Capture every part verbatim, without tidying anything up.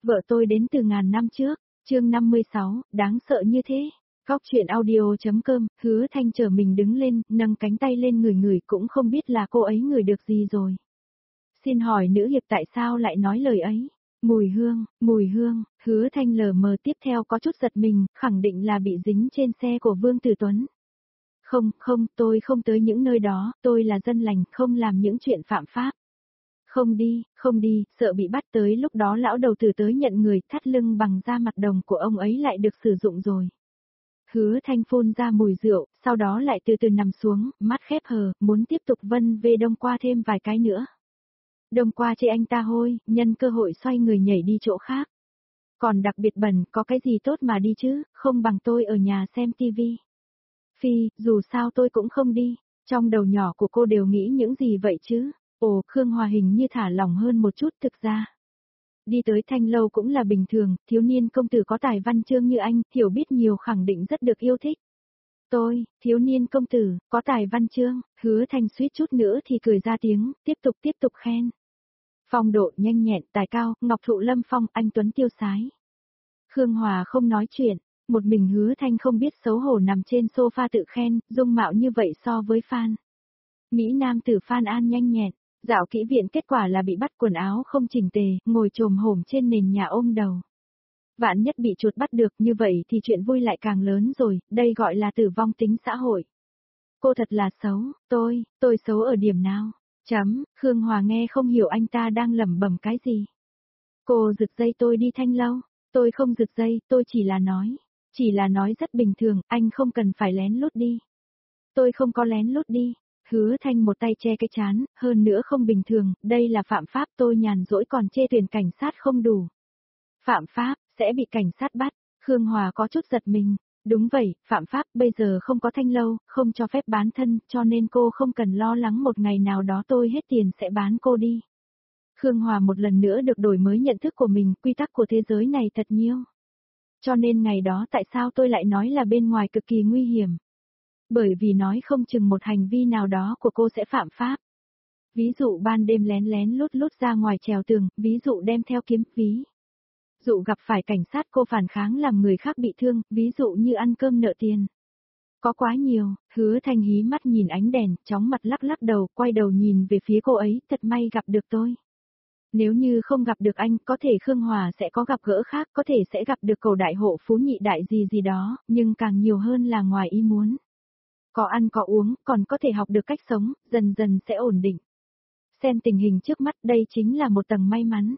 Vợ tôi đến từ ngàn năm trước, chương năm mươi sáu, đáng sợ như thế. Góc chuyện audio.com, Hứa Thanh chờ mình đứng lên, nâng cánh tay lên người người cũng không biết là cô ấy ngửi được gì rồi. Xin hỏi nữ hiệp tại sao lại nói lời ấy? Mùi hương, mùi hương, Hứa Thanh lờ mờ tiếp theo có chút giật mình, khẳng định là bị dính trên xe của Vương Tử Tuấn. Không, không, tôi không tới những nơi đó, tôi là dân lành, không làm những chuyện phạm pháp. Không đi, không đi, sợ bị bắt tới lúc đó lão đầu tử tới nhận người, thắt lưng bằng da mặt đồng của ông ấy lại được sử dụng rồi. Hứa Thanh phun ra mùi rượu, sau đó lại từ từ nằm xuống, mắt khép hờ, muốn tiếp tục vân về đông qua thêm vài cái nữa. Đông qua chê anh ta hôi, nhân cơ hội xoay người nhảy đi chỗ khác. Còn đặc biệt bẩn, có cái gì tốt mà đi chứ, không bằng tôi ở nhà xem tivi. Phi, dù sao tôi cũng không đi, trong đầu nhỏ của cô đều nghĩ những gì vậy chứ. Ồ, Khương Hòa hình như thả lỏng hơn một chút thực ra. Đi tới Thanh Lâu cũng là bình thường, thiếu niên công tử có tài văn chương như anh, hiểu biết nhiều khẳng định rất được yêu thích. Tôi, thiếu niên công tử, có tài văn chương, Hứa Thanh suýt chút nữa thì cười ra tiếng, tiếp tục tiếp tục khen. Phong độ nhanh nhẹn, tài cao, ngọc thụ lâm phong, anh tuấn tiêu sái. Khương Hòa không nói chuyện, một mình Hứa Thanh không biết xấu hổ nằm trên sofa tự khen, dung mạo như vậy so với Phan. Mỹ nam tử Phan An nhanh nhẹn. Dạo kỹ viện kết quả là bị bắt quần áo không chỉnh tề, ngồi chồm hổm trên nền nhà ôm đầu. Vạn nhất bị chuột bắt được như vậy thì chuyện vui lại càng lớn rồi, đây gọi là tử vong tính xã hội. Cô thật là xấu, tôi, tôi xấu ở điểm nào? Chấm, Khương Hòa nghe không hiểu anh ta đang lẩm bẩm cái gì. Cô giật dây tôi đi Thanh Lâu, tôi không giật dây, tôi chỉ là nói, chỉ là nói rất bình thường, anh không cần phải lén lút đi. Tôi không có lén lút đi. Hứa Thanh một tay che cái chán, hơn nữa không bình thường, đây là phạm pháp, tôi nhàn rỗi còn chê tuyển cảnh sát không đủ. Phạm pháp, sẽ bị cảnh sát bắt, Khương Hòa có chút giật mình. Đúng vậy, phạm pháp, bây giờ không có Thanh Lâu, không cho phép bán thân, cho nên cô không cần lo lắng một ngày nào đó tôi hết tiền sẽ bán cô đi. Khương Hòa một lần nữa được đổi mới nhận thức của mình, quy tắc của thế giới này thật nhiều. Cho nên ngày đó tại sao tôi lại nói là bên ngoài cực kỳ nguy hiểm? Bởi vì nói không chừng một hành vi nào đó của cô sẽ phạm pháp. Ví dụ ban đêm lén lén lút lút ra ngoài trèo tường, ví dụ đem theo kiếm, ví dụ gặp phải cảnh sát cô phản kháng làm người khác bị thương, ví dụ như ăn cơm nợ tiền. Có quá nhiều, Hứa Thanh hí mắt nhìn ánh đèn, chóng mặt lắc lắc đầu, quay đầu nhìn về phía cô ấy, thật may gặp được tôi. Nếu như không gặp được anh, có thể Khương Hòa sẽ có gặp gỡ khác, có thể sẽ gặp được cầu đại hộ phú nhị đại gì gì đó, nhưng càng nhiều hơn là ngoài ý muốn. Có ăn có uống, còn có thể học được cách sống, dần dần sẽ ổn định. Xem tình hình trước mắt đây chính là một tầng may mắn.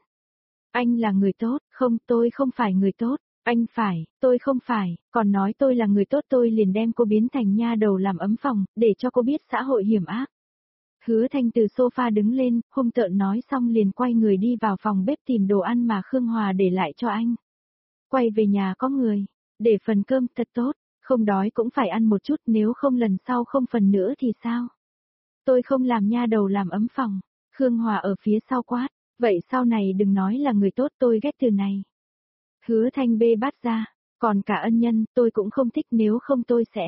Anh là người tốt, không tôi không phải người tốt, anh phải, tôi không phải, còn nói tôi là người tốt tôi liền đem cô biến thành nha đầu làm ấm phòng, để cho cô biết xã hội hiểm ác. Hứa Thanh từ sofa đứng lên, hung tợn nói xong liền quay người đi vào phòng bếp tìm đồ ăn mà Khương Hòa để lại cho anh. Quay về nhà có người, để phần cơm thật tốt. Không đói cũng phải ăn một chút nếu không lần sau không phần nữa thì sao? Tôi không làm nha đầu làm ấm phòng. Khương Hòa ở phía sau quát. Vậy sau này đừng nói là người tốt tôi ghét từ này. Hứa Thanh bê bát ra. Còn cả ân nhân tôi cũng không thích nếu không tôi sẽ.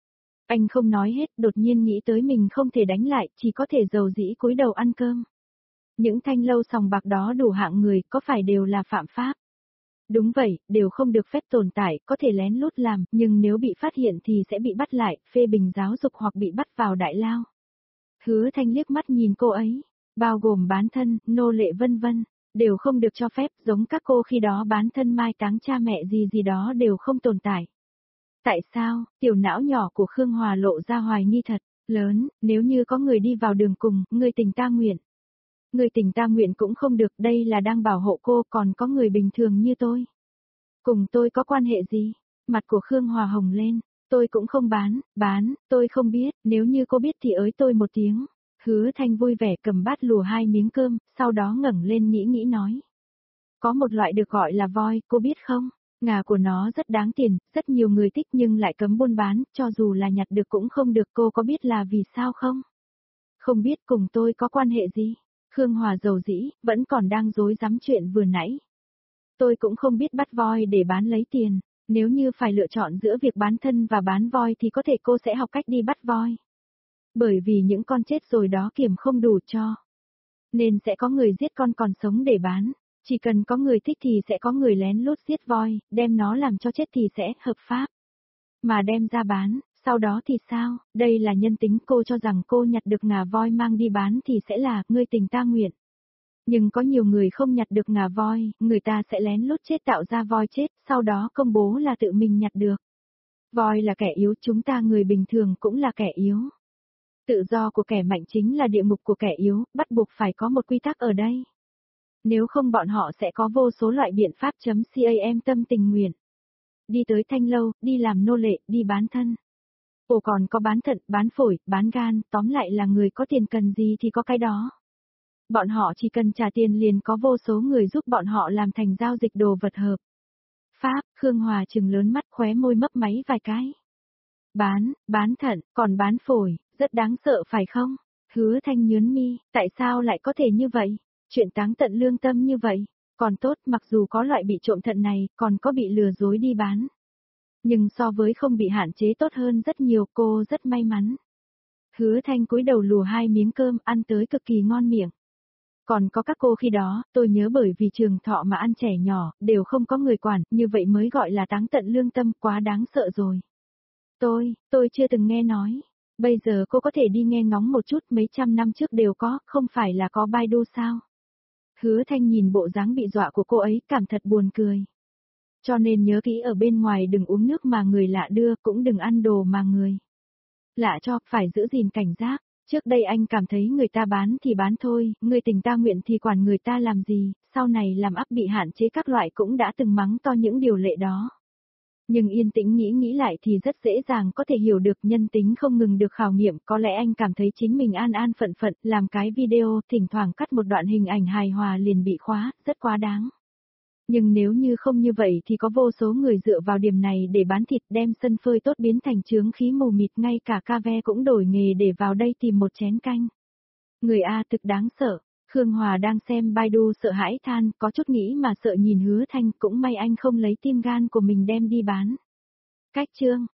Anh không nói hết đột nhiên nghĩ tới mình không thể đánh lại chỉ có thể dầu dĩ cúi đầu ăn cơm. Những Thanh Lâu sòng bạc đó đủ hạng người có phải đều là phạm pháp? Đúng vậy, đều không được phép tồn tại, có thể lén lút làm, nhưng nếu bị phát hiện thì sẽ bị bắt lại, phê bình giáo dục hoặc bị bắt vào đại lao. Hứa Thanh liếc mắt nhìn cô ấy, bao gồm bán thân, nô lệ vân vân, đều không được cho phép, giống các cô khi đó bán thân mai táng cha mẹ gì gì đó đều không tồn tại. Tại sao, tiểu não nhỏ của Khương Hòa lộ ra hoài nghi thật, lớn, nếu như có người đi vào đường cùng, người tình ta nguyện. Người tình ta nguyện cũng không được, đây là đang bảo hộ cô, còn có người bình thường như tôi. Cùng tôi có quan hệ gì? Mặt của Khương Hòa hồng lên, tôi cũng không bán, bán, tôi không biết, nếu như cô biết thì ới tôi một tiếng. Hứa Thanh vui vẻ cầm bát lùa hai miếng cơm, sau đó ngẩng lên nghĩ nghĩ nói. Có một loại được gọi là voi, cô biết không? Ngà của nó rất đáng tiền, rất nhiều người thích nhưng lại cấm buôn bán, cho dù là nhặt được cũng không được, cô có biết là vì sao không? Không biết cùng tôi có quan hệ gì? Khương Hòa dầu dĩ, vẫn còn đang dối dám chuyện vừa nãy. Tôi cũng không biết bắt voi để bán lấy tiền, nếu như phải lựa chọn giữa việc bán thân và bán voi thì có thể cô sẽ học cách đi bắt voi. Bởi vì những con chết rồi đó kiểm không đủ cho. Nên sẽ có người giết con còn sống để bán, Chỉ cần có người thích thì sẽ có người lén lút giết voi, đem nó làm cho chết thì sẽ hợp pháp. Mà đem ra bán, sau đó thì sao, đây là nhân tính, cô cho rằng cô nhặt được ngà voi mang đi bán thì sẽ là ngươi tình ta nguyện. Nhưng có nhiều người không nhặt được ngà voi, người ta sẽ lén lút chết tạo ra voi chết, sau đó công bố là tự mình nhặt được. Voi là kẻ yếu, chúng ta người bình thường cũng là kẻ yếu. Tự do của kẻ mạnh chính là địa ngục của kẻ yếu, bắt buộc phải có một quy tắc ở đây. Nếu không bọn họ sẽ có vô số loại biện pháp chấm cam tâm tình nguyện. Đi tới thanh lâu, đi làm nô lệ, đi bán thân. Ồ còn có bán thận, bán phổi, bán gan, tóm lại là người có tiền cần gì thì có cái đó. Bọn họ chỉ cần trả tiền liền có vô số người giúp bọn họ làm thành giao dịch đồ vật hợp. Pháp, Khương Hòa trừng lớn mắt khóe môi mấp máy vài cái. Bán, bán thận, còn bán phổi, rất đáng sợ phải không? Hứa Thanh nhớn mi, tại sao lại có thể như vậy? Chuyện táng tận lương tâm như vậy. Còn tốt mặc dù có loại bị trộm thận này, còn có bị lừa dối đi bán. Nhưng so với không bị hạn chế tốt hơn rất nhiều, cô rất may mắn. Hứa Thanh cúi đầu lùa hai miếng cơm ăn tới cực kỳ ngon miệng. Còn có các cô khi đó, tôi nhớ bởi vì trường thọ mà ăn trẻ nhỏ, đều không có người quản, như vậy mới gọi là táng tận lương tâm, quá đáng sợ rồi. Tôi, tôi chưa từng nghe nói. Bây giờ cô có thể đi nghe ngóng một chút, mấy trăm năm trước đều có, không phải là có Baidu sao? Hứa Thanh nhìn bộ dáng bị dọa của cô ấy, cảm thật buồn cười. Cho nên nhớ kỹ ở bên ngoài đừng uống nước mà người lạ đưa, cũng đừng ăn đồ mà người lạ cho, phải giữ gìn cảnh giác. Trước đây anh cảm thấy người ta bán thì bán thôi, người tình ta nguyện thì quản người ta làm gì, sau này làm áp bị hạn chế các loại cũng đã từng mắng to những điều lệ đó. Nhưng yên tĩnh nghĩ nghĩ lại thì rất dễ dàng có thể hiểu được nhân tính không ngừng được khảo nghiệm, có lẽ anh cảm thấy chính mình an an phận phận, làm cái video, thỉnh thoảng cắt một đoạn hình ảnh hài hòa liền bị khóa, rất quá đáng. Nhưng nếu như không như vậy thì có vô số người dựa vào điểm này để bán thịt đem sân phơi tốt biến thành chướng khí mù mịt, ngay cả ca ve cũng đổi nghề để vào đây tìm một chén canh. Người A thực đáng sợ, Khương Hòa đang xem Baidu sợ hãi than, có chút nghĩ mà sợ nhìn Hứa Thanh, cũng may anh không lấy tim gan của mình đem đi bán. Cách chương